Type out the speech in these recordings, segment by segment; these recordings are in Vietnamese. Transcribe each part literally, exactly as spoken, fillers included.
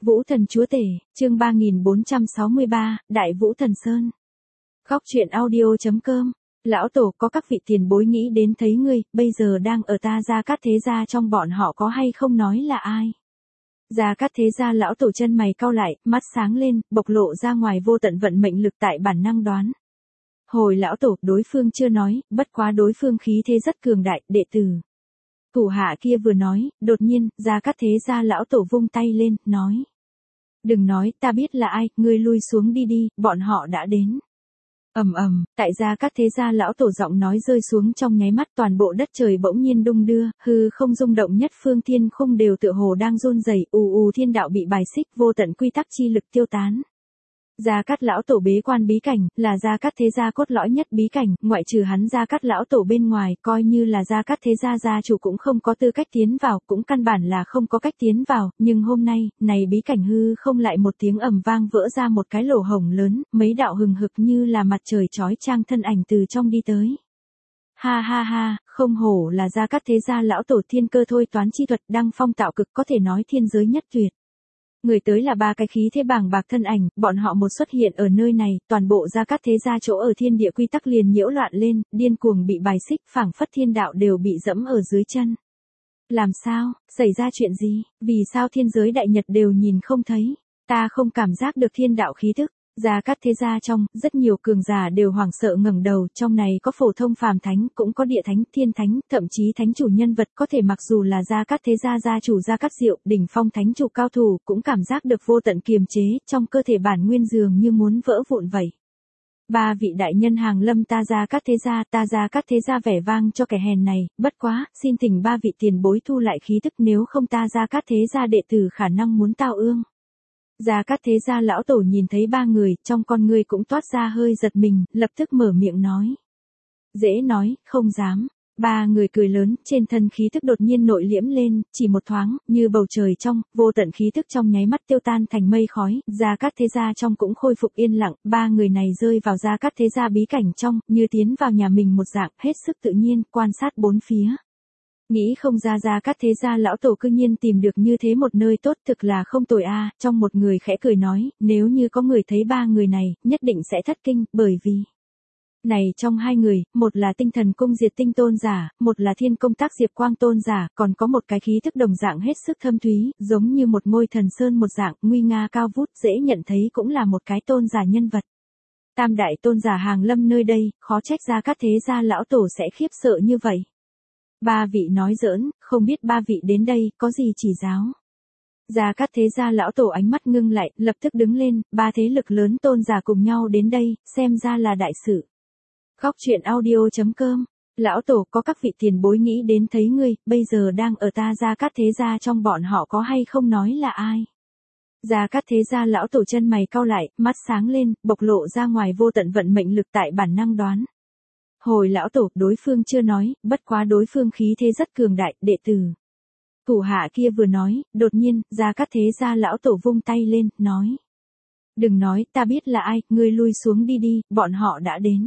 Vũ Thần Chúa Tể, chương ba nghìn bốn trăm sáu mươi ba, Đại Vũ Thần Sơn. Góc truyện audio chấm com. Lão Tổ, có các vị tiền bối nghĩ đến thấy ngươi, bây giờ đang ở ta Gia Cát Thế Gia, trong bọn họ có hay không nói là ai? Gia Cát Thế Gia lão tổ chân mày cau lại, mắt sáng lên, bộc lộ ra ngoài vô tận vận mệnh lực tại bản năng đoán. Hồi lão tổ, đối phương chưa nói, bất quá đối phương khí thế rất cường đại, đệ tử. Thủ hạ kia vừa nói, đột nhiên, Gia Cát Thế Gia lão tổ vung tay lên, nói. Đừng nói, ta biết là ai, ngươi lui xuống đi đi, bọn họ đã đến. Ầm ầm, tại Gia Cát Thế Gia lão tổ giọng nói rơi xuống trong nháy mắt, toàn bộ đất trời bỗng nhiên đung đưa, hư không rung động, nhất phương thiên khung đều tựa hồ đang run rẩy, ù ù thiên đạo bị bài xích, vô tận quy tắc chi lực tiêu tán. Gia Cát lão tổ bế quan bí cảnh, là Gia Cát Thế Gia cốt lõi nhất bí cảnh, ngoại trừ hắn Gia Cát lão tổ bên ngoài, coi như là Gia Cát Thế Gia gia chủ cũng không có tư cách tiến vào, cũng căn bản là không có cách tiến vào, nhưng hôm nay, này bí cảnh hư không lại một tiếng ầm vang vỡ ra một cái lỗ hổng lớn, mấy đạo hừng hực như là mặt trời chói chang thân ảnh từ trong đi tới. Ha ha ha, không hổ là Gia Cát Thế Gia lão tổ, thiên cơ thôi toán chi thuật đăng phong tạo cực, có thể nói thiên giới nhất tuyệt. Người tới là ba cái khí thế bàng bạc thân ảnh, bọn họ một xuất hiện ở nơi này, toàn bộ Gia Cát Thế Gia chỗ ở thiên địa quy tắc liền nhiễu loạn lên, điên cuồng bị bài xích, phảng phất thiên đạo đều bị dẫm ở dưới chân. Làm sao, xảy ra chuyện gì, vì sao thiên giới đại nhật đều nhìn không thấy, ta không cảm giác được thiên đạo khí thức. Gia Cát Thế Gia trong, rất nhiều cường giả đều hoảng sợ ngẩng đầu, trong này có phổ thông phàm thánh, cũng có địa thánh, thiên thánh, thậm chí thánh chủ nhân vật, có thể mặc dù là Gia Cát Thế Gia gia chủ Gia Cát Diệu, đỉnh phong thánh chủ cao thủ, cũng cảm giác được vô tận kiềm chế, trong cơ thể bản nguyên dường như muốn vỡ vụn vậy. Ba vị đại nhân hàng lâm ta Gia Cát Thế Gia, ta Gia Cát Thế Gia vẻ vang cho kẻ hèn này, bất quá, xin thỉnh ba vị tiền bối thu lại khí tức, nếu không ta Gia Cát Thế Gia đệ tử khả năng muốn tao ương. Gia Cát Thế Gia lão tổ nhìn thấy ba người, trong con ngươi cũng toát ra hơi giật mình, lập tức mở miệng nói. Dễ nói, không dám. Ba người cười lớn, trên thân khí thức đột nhiên nội liễm lên, chỉ một thoáng, như bầu trời trong, vô tận khí thức trong nháy mắt tiêu tan thành mây khói, Gia Cát Thế Gia trong cũng khôi phục yên lặng, ba người này rơi vào Gia Cát Thế Gia bí cảnh trong, như tiến vào nhà mình một dạng, hết sức tự nhiên, quan sát bốn phía. Nghĩ không ra Gia Cát Thế Gia lão tổ cư nhiên tìm được như thế một nơi tốt, thực là không tồi a. Trong một người khẽ cười nói, nếu như có người thấy ba người này, nhất định sẽ thất kinh, bởi vì này trong hai người, một là tinh thần cung diệt tinh tôn giả, một là thiên công tác diệp quang tôn giả, còn có một cái khí thức đồng dạng hết sức thâm thúy, giống như một ngôi thần sơn một dạng, nguy nga cao vút, dễ nhận thấy cũng là một cái tôn giả nhân vật. Tam đại tôn giả hàng lâm nơi đây, khó trách Gia Cát Thế Gia lão tổ sẽ khiếp sợ như vậy. Ba vị nói giỡn, không biết ba vị đến đây, có gì chỉ giáo. Gia Cát Thế Gia lão tổ ánh mắt ngưng lại, lập tức đứng lên, ba thế lực lớn tôn giả cùng nhau đến đây, xem ra là đại sự. Góc truyện audio chấm com. Lão tổ, có các vị tiền bối nghĩ đến thấy ngươi, bây giờ đang ở ta Gia Cát Thế Gia, trong bọn họ có hay không nói là ai. Gia Cát Thế Gia lão tổ chân mày cau lại, mắt sáng lên, bộc lộ ra ngoài vô tận vận mệnh lực tại bản năng đoán. Hồi lão tổ, đối phương chưa nói, bất quá đối phương khí thế rất cường đại, đệ tử. Thủ hạ kia vừa nói, đột nhiên, Gia Cát Thế Gia lão tổ vung tay lên, nói. Đừng nói, ta biết là ai, ngươi lui xuống đi đi, bọn họ đã đến.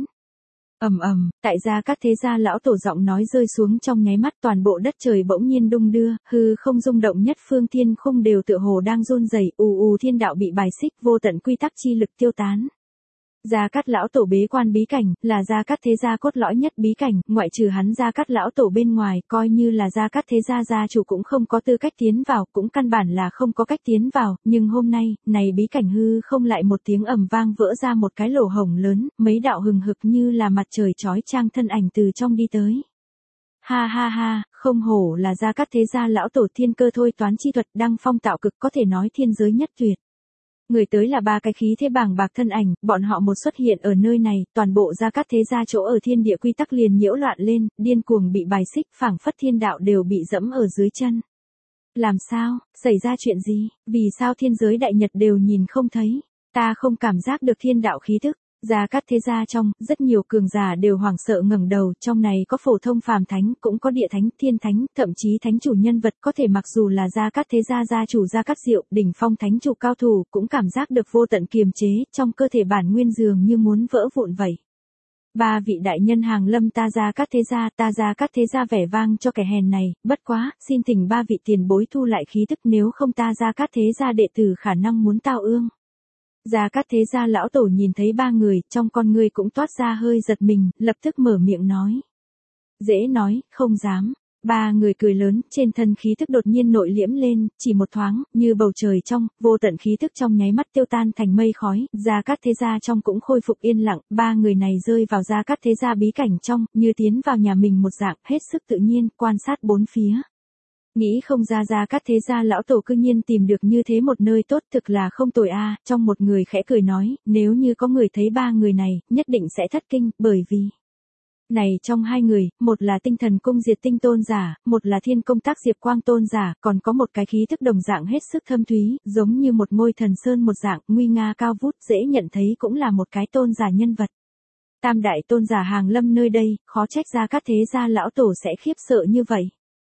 Ầm ầm, tại Gia Cát Thế Gia lão tổ giọng nói rơi xuống trong nháy mắt, toàn bộ đất trời bỗng nhiên đung đưa, hư không rung động, nhất phương thiên khung đều tựa hồ đang run rẩy, ù ù thiên đạo bị bài xích, vô tận quy tắc chi lực tiêu tán. Gia Cát lão tổ bế quan bí cảnh, là Gia Cát Thế Gia cốt lõi nhất bí cảnh, ngoại trừ hắn Gia Cát lão tổ bên ngoài, coi như là Gia Cát Thế Gia gia chủ cũng không có tư cách tiến vào, cũng căn bản là không có cách tiến vào, nhưng hôm nay, này bí cảnh hư không lại một tiếng ầm vang vỡ ra một cái lỗ hổng lớn, mấy đạo hừng hực như là mặt trời chói chang thân ảnh từ trong đi tới. Ha ha ha, không hổ là Gia Cát Thế Gia lão tổ, thiên cơ thôi toán chi thuật đăng phong tạo cực, có thể nói thiên giới nhất tuyệt. Người tới là ba cái khí thế bàng bạc thân ảnh, bọn họ một xuất hiện ở nơi này, toàn bộ Gia Cát Thế Gia chỗ ở thiên địa quy tắc liền nhiễu loạn lên, điên cuồng bị bài xích, phảng phất thiên đạo đều bị dẫm ở dưới chân. Làm sao, xảy ra chuyện gì, vì sao thiên giới đại nhật đều nhìn không thấy, ta không cảm giác được thiên đạo khí thức. Gia Cát Thế Gia trong, rất nhiều cường giả đều hoảng sợ ngẩng đầu, trong này có phổ thông phàm thánh, cũng có địa thánh, thiên thánh, thậm chí thánh chủ nhân vật, có thể mặc dù là Gia Cát Thế Gia gia chủ Gia Cát Diệu, đỉnh phong thánh chủ cao thủ, cũng cảm giác được vô tận kiềm chế, trong cơ thể bản nguyên dường như muốn vỡ vụn vậy. Ba vị đại nhân hàng lâm ta Gia Cát Thế Gia, ta Gia Cát Thế Gia vẻ vang cho kẻ hèn này, bất quá, xin thỉnh ba vị tiền bối thu lại khí tức, nếu không ta Gia Cát Thế Gia đệ tử khả năng muốn tao ương. Gia Cát Thế Gia lão tổ nhìn thấy ba người, trong con ngươi cũng toát ra hơi giật mình, lập tức mở miệng nói. Dễ nói, không dám. Ba người cười lớn, trên thân khí thức đột nhiên nội liễm lên, chỉ một thoáng, như bầu trời trong, vô tận khí thức trong nháy mắt tiêu tan thành mây khói, Gia Cát Thế Gia trong cũng khôi phục yên lặng, ba người này rơi vào Gia Cát Thế Gia bí cảnh trong, như tiến vào nhà mình một dạng, hết sức tự nhiên, quan sát bốn phía. Nghĩ không ra Gia Cát Thế Gia lão tổ cư nhiên tìm được như thế một nơi tốt, thực là không tồi a. Trong một người khẽ cười nói, nếu như có người thấy ba người này, nhất định sẽ thất kinh, bởi vì này trong hai người, một là tinh thần cung diệt tinh tôn giả, một là thiên công tác diệp quang tôn giả, còn có một cái khí thức đồng dạng hết sức thâm thúy, giống như một ngôi thần sơn một dạng, nguy nga cao vút, dễ nhận thấy cũng là một cái tôn giả nhân vật. Tam đại tôn giả hàng lâm nơi đây, khó trách Gia Cát Thế Gia lão tổ sẽ khiếp sợ như vậy.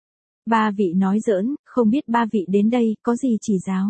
Ba vị nói giỡn, không biết ba vị đến đây, có gì chỉ giáo.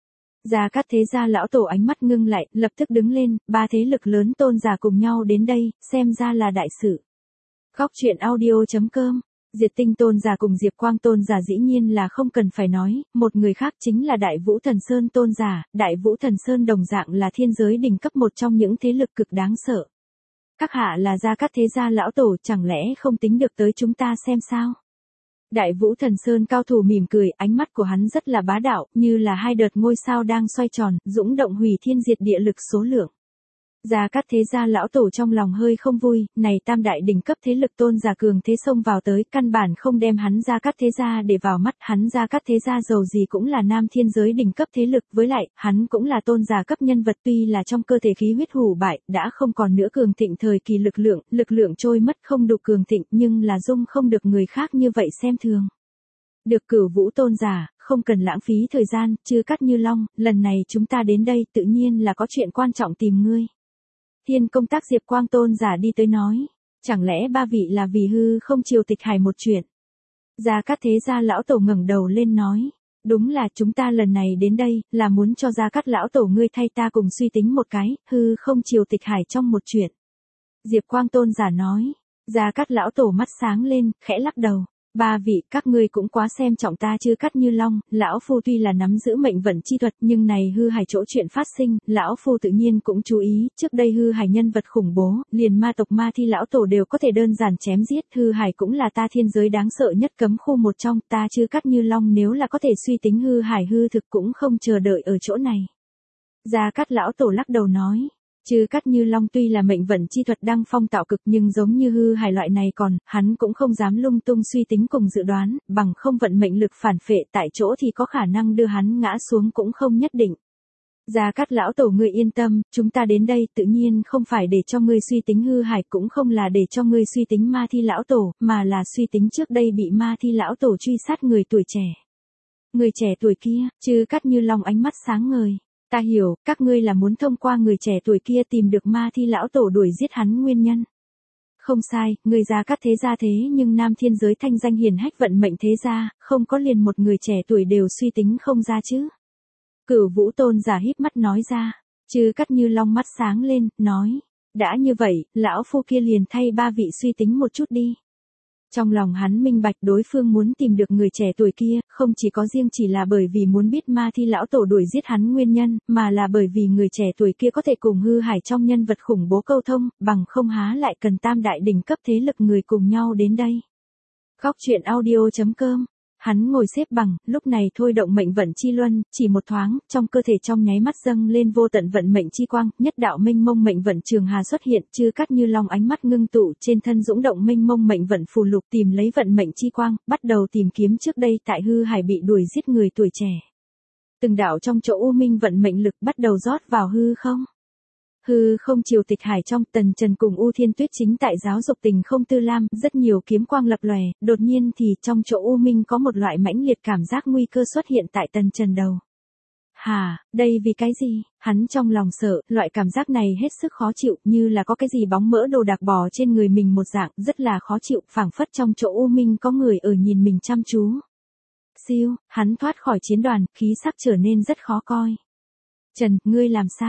Gia Cát Thế Gia lão tổ ánh mắt ngưng lại, lập tức đứng lên, ba thế lực lớn tôn giả cùng nhau đến đây, xem ra là đại sự. Khóc chuyện audio chấm com. Diệt tinh tôn giả cùng Diệp Quang tôn giả dĩ nhiên là không cần phải nói, một người khác chính là Đại Vũ Thần Sơn tôn giả, Đại Vũ Thần Sơn đồng dạng là thiên giới đỉnh cấp một trong những thế lực cực đáng sợ. Các hạ là Gia Cát Thế Gia lão tổ, chẳng lẽ không tính được tới chúng ta xem sao? Đại Vũ Thần Sơn cao thủ mỉm cười, ánh mắt của hắn rất là bá đạo, như là hai đợt ngôi sao đang xoay tròn, dũng động hủy thiên diệt địa lực số lượng. Gia Cát Thế Gia lão tổ trong lòng hơi không vui, này tam đại đỉnh cấp thế lực tôn giả cường thế xông vào tới, căn bản không đem hắn Gia Cát Thế Gia để vào mắt, hắn Gia Cát Thế Gia dầu gì cũng là nam thiên giới đỉnh cấp thế lực, với lại, hắn cũng là tôn giả cấp nhân vật, tuy là trong cơ thể khí huyết hủ bại, đã không còn nữa cường thịnh thời kỳ lực lượng, lực lượng trôi mất không đủ cường thịnh, nhưng là dung không được người khác như vậy xem thường. Được Cửu Vũ tôn giả, không cần lãng phí thời gian, Chư Cát Như Long, lần này chúng ta đến đây tự nhiên là có chuyện quan trọng tìm ngươi. Thiên công tác Diệp Quang tôn giả đi tới nói, chẳng lẽ ba vị là vì hư không triều tịch hải một chuyện. Gia Cát Thế Gia lão tổ ngẩng đầu lên nói, đúng là chúng ta lần này đến đây, là muốn cho Gia Cát lão tổ ngươi thay ta cùng suy tính một cái, hư không triều tịch hải trong một chuyện. Diệp Quang tôn giả nói, Gia Cát lão tổ mắt sáng lên, khẽ lắc đầu. Ba vị, các ngươi cũng quá xem trọng ta Chư Cát Như Long, lão phu tuy là nắm giữ mệnh vận chi thuật, nhưng này hư hải chỗ chuyện phát sinh, lão phu tự nhiên cũng chú ý, trước đây hư hải nhân vật khủng bố, liền ma tộc ma thi lão tổ đều có thể đơn giản chém giết, hư hải cũng là ta thiên giới đáng sợ nhất cấm khu một trong, ta Chư Cát Như Long nếu là có thể suy tính hư hải hư thực cũng không chờ đợi ở chỗ này. Gia Cát lão tổ lắc đầu nói. Chư Cát Như Long tuy là mệnh vận chi thuật đăng phong tạo cực nhưng giống như hư hải loại này còn, hắn cũng không dám lung tung suy tính cùng dự đoán, bằng không vận mệnh lực phản phệ tại chỗ thì có khả năng đưa hắn ngã xuống cũng không nhất định. Gia Cát lão tổ ngươi yên tâm, chúng ta đến đây tự nhiên không phải để cho ngươi suy tính hư hải, cũng không là để cho ngươi suy tính ma thi lão tổ, mà là suy tính trước đây bị ma thi lão tổ truy sát người tuổi trẻ. Người trẻ tuổi kia, Chư Cát Như Long ánh mắt sáng ngời. Ta hiểu, các ngươi là muốn thông qua người trẻ tuổi kia tìm được ma thi lão tổ đuổi giết hắn nguyên nhân. Không sai, người Gia Cát Thế Gia thế nhưng nam thiên giới thanh danh hiển hách vận mệnh thế gia, không có liền một người trẻ tuổi đều suy tính không ra chứ. Cửu Vũ tôn giả híp mắt nói ra, Chư Cát Như Long mắt sáng lên, nói, đã như vậy, lão phu kia liền thay ba vị suy tính một chút đi. Trong lòng hắn minh bạch đối phương muốn tìm được người trẻ tuổi kia, không chỉ có riêng chỉ là bởi vì muốn biết ma thi lão tổ đuổi giết hắn nguyên nhân, mà là bởi vì người trẻ tuổi kia có thể cùng hư hải trong nhân vật khủng bố câu thông, bằng không há lại cần tam đại đỉnh cấp thế lực người cùng nhau đến đây. Khóc chuyện audio chấm com. Hắn ngồi xếp bằng, lúc này thôi động mệnh vận chi luân, chỉ một thoáng, trong cơ thể trong nháy mắt dâng lên vô tận vận mệnh chi quang, nhất đạo mênh mông mệnh vận trường hà xuất hiện, Chư Cát Như Long ánh mắt ngưng tụ, trên thân dũng động mênh mông mệnh vận phù lục tìm lấy vận mệnh chi quang, bắt đầu tìm kiếm trước đây tại hư hải bị đuổi giết người tuổi trẻ. Từng đạo trong chỗ u minh vận mệnh lực bắt đầu rót vào hư không. Hư không triều tịch hải trong, Tần Trần cùng U Thiên Tuyết chính tại giáo dục tình không tư lam, rất nhiều kiếm quang lập lòe, đột nhiên thì trong chỗ u minh có một loại mãnh liệt cảm giác nguy cơ xuất hiện tại Tần Trần đầu. Hà, đây vì cái gì? Hắn trong lòng sợ, loại cảm giác này hết sức khó chịu, như là có cái gì bóng mỡ đồ đạc bò trên người mình một dạng, rất là khó chịu, phảng phất trong chỗ u minh có người ở nhìn mình chăm chú. Siêu, hắn thoát khỏi chiến đoàn, khí sắc trở nên rất khó coi. Trần, ngươi làm sao?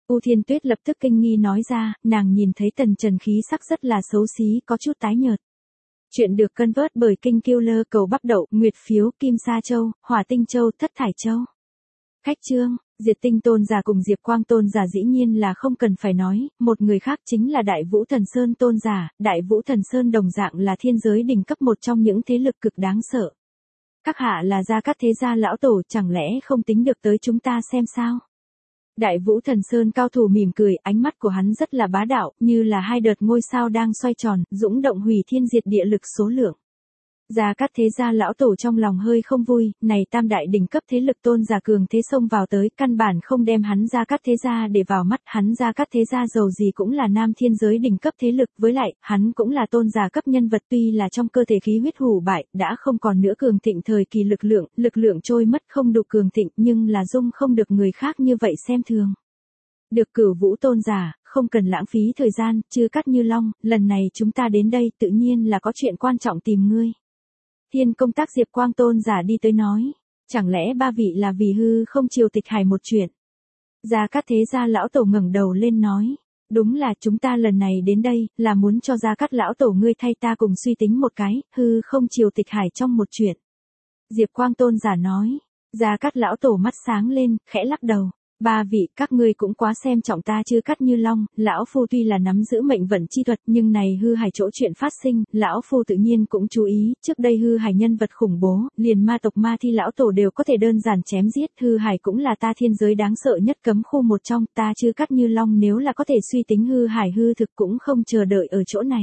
U Thiên Tuyết lập tức kinh nghi nói ra, nàng nhìn thấy Tần Trần khí sắc rất là xấu xí, có chút tái nhợt. Chuyện được cân vớt bởi Kinh Killer cầu bắp đậu, Nguyệt Phiếu, Kim Sa Châu, Hỏa Tinh Châu, Thất Thải Châu. Khách chương, Diệt Tinh Tôn giả cùng Diệp Quang Tôn giả dĩ nhiên là không cần phải nói, một người khác chính là Đại Vũ Thần Sơn Tôn giả, Đại Vũ Thần Sơn đồng dạng là thiên giới đỉnh cấp một trong những thế lực cực đáng sợ. Các hạ là Gia Cát Thế Gia lão tổ, chẳng lẽ không tính được tới chúng ta xem sao? Đại Vũ Thần Sơn cao thủ mỉm cười, ánh mắt của hắn rất là bá đạo, như là hai đợt ngôi sao đang xoay tròn, dũng động hủy thiên diệt địa lực số lượng. Gia Cát Thế Gia lão tổ trong lòng hơi không vui, này tam đại đỉnh cấp thế lực tôn giả cường thế xông vào tới, căn bản không đem hắn Gia Cát Thế Gia để vào mắt, hắn Gia Cát Thế Gia dầu gì cũng là nam thiên giới đỉnh cấp thế lực, với lại, hắn cũng là tôn giả cấp nhân vật, tuy là trong cơ thể khí huyết hủ bại, đã không còn nữa cường thịnh thời kỳ lực lượng, lực lượng trôi mất không đủ cường thịnh, nhưng là dung không được người khác như vậy xem thường. Được Cửu Vũ tôn giả, không cần lãng phí thời gian, Chư Cát Như Long, lần này chúng ta đến đây tự nhiên là có chuyện quan trọng tìm ngươi. Thiên công tác Diệp Quang Tôn giả đi tới nói, chẳng lẽ ba vị là vì hư không triều tịch hải một chuyện. Gia Cát Thế Gia lão tổ ngẩng đầu lên nói, đúng là chúng ta lần này đến đây, là muốn cho Gia Cát lão tổ ngươi thay ta cùng suy tính một cái, hư không triều tịch hải trong một chuyện. Diệp Quang Tôn giả nói, Gia Cát lão tổ mắt sáng lên, khẽ lắc đầu. Ba vị, các ngươi cũng quá xem trọng ta Chư Cát Như Long, lão phu tuy là nắm giữ mệnh vận chi thuật, nhưng này hư hải chỗ chuyện phát sinh, lão phu tự nhiên cũng chú ý, trước đây hư hải nhân vật khủng bố, liền ma tộc Ma Thi lão tổ đều có thể đơn giản chém giết, hư hải cũng là ta thiên giới đáng sợ nhất cấm khu một trong, ta Chư Cát Như Long nếu là có thể suy tính hư hải hư thực cũng không chờ đợi ở chỗ này.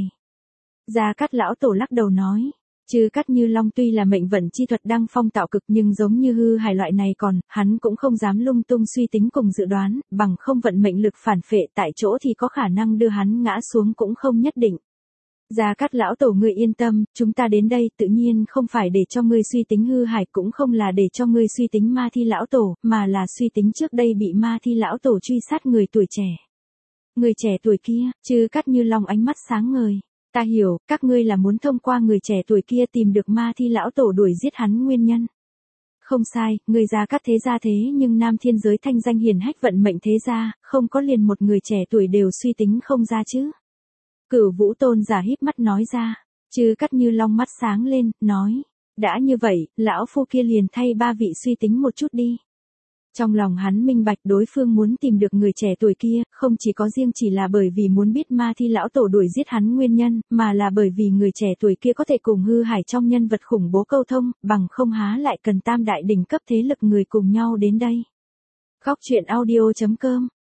Gia Cát lão tổ lắc đầu nói. Chư Cát Như Long tuy là mệnh vận chi thuật đăng phong tạo cực nhưng giống như hư hải loại này còn, hắn cũng không dám lung tung suy tính cùng dự đoán, bằng không vận mệnh lực phản phệ tại chỗ thì có khả năng đưa hắn ngã xuống cũng không nhất định. Gia Cát lão tổ ngươi yên tâm, chúng ta đến đây tự nhiên không phải để cho ngươi suy tính hư hải cũng không là để cho ngươi suy tính Ma Thi lão tổ, mà là suy tính trước đây bị Ma Thi lão tổ truy sát người tuổi trẻ. Người trẻ tuổi kia, Chư Cát Như Long ánh mắt sáng ngời. Ta hiểu, các ngươi là muốn thông qua người trẻ tuổi kia tìm được Ma Thi lão tổ đuổi giết hắn nguyên nhân. Không sai, người Gia Cát Thế Gia thế nhưng nam thiên giới thanh danh hiển hách vận mệnh thế gia, không có liền một người trẻ tuổi đều suy tính không ra chứ. Cửu Vũ Tôn giả híp mắt nói ra, Chư Cát Như Long mắt sáng lên, nói, đã như vậy, lão phu kia liền thay ba vị suy tính một chút đi. Trong lòng hắn minh bạch đối phương muốn tìm được người trẻ tuổi kia, không chỉ có riêng chỉ là bởi vì muốn biết Ma Thi lão tổ đuổi giết hắn nguyên nhân, mà là bởi vì người trẻ tuổi kia có thể cùng hư hải trong nhân vật khủng bố câu thông, bằng không há lại cần tam đại đỉnh cấp thế lực người cùng nhau đến đây. Góc truyện audio chấm com